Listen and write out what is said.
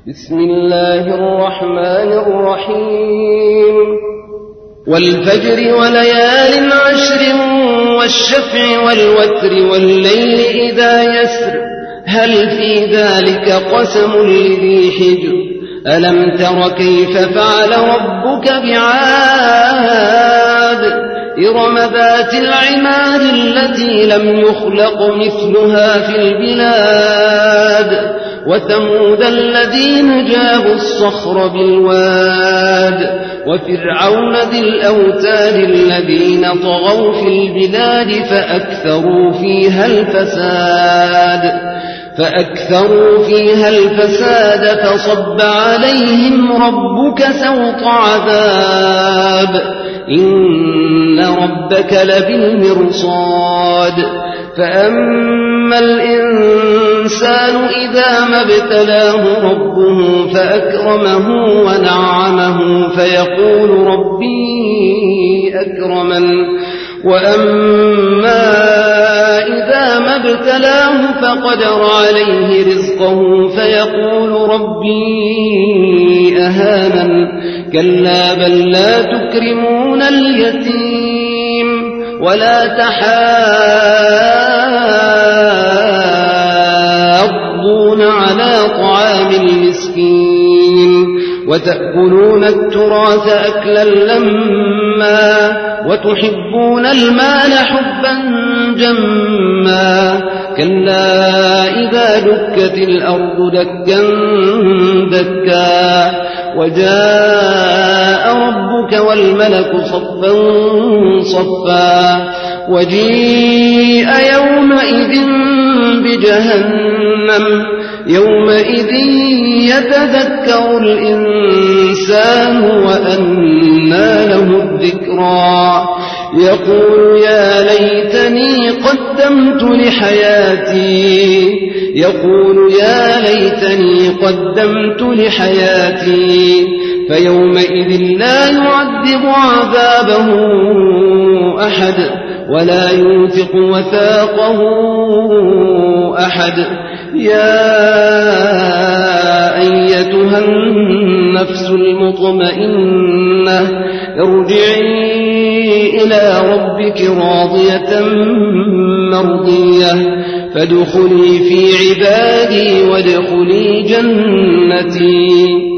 بسم الله الرحمن الرحيم والفجر وليال عشر والشفع والوتر والليل إذا يسر هل في ذلك قسم لذي حجر ألم تر كيف فعل ربك بعاد إرم ذات العماد التي لم يخلق مثلها في البلاد وثمود الذين جابوا الصخر بالواد وفرعون ذي الأوتاد الذين طغوا في البلاد فأكثروا فيها الفساد فصب عليهم ربك سوط عذاب إن ربك لبالمرصاد فأما الإنسان إذا ما ابتلاه ربه فأكرمه ونعمه فيقول ربي أكرمن وأما إذا ما ابتلاه فقدر عليه رزقه فيقول ربي أهانن كلا بل لا تكرمون اليتيم ولا تحاضون على طعام المسكين وتأكلون التراث أكلا لما وتحبون المال حبا جما كلا إذا دكت الأرض دكا دكا وجاء ربك والملك صفا صفا وجيء يومئذ بجهنم يومئذ يتذكر الإنسان وأنى له الذكرى يقول يا ليتني قدمت لحياتي فيومئذ لا يعذب عذابه أحد ولا يوثق وثاقه أحد يا أيتها النفس المطمئنة ارجعي إلى ربك راضية مرضية فادخلي في عبادي وادخلي جنتي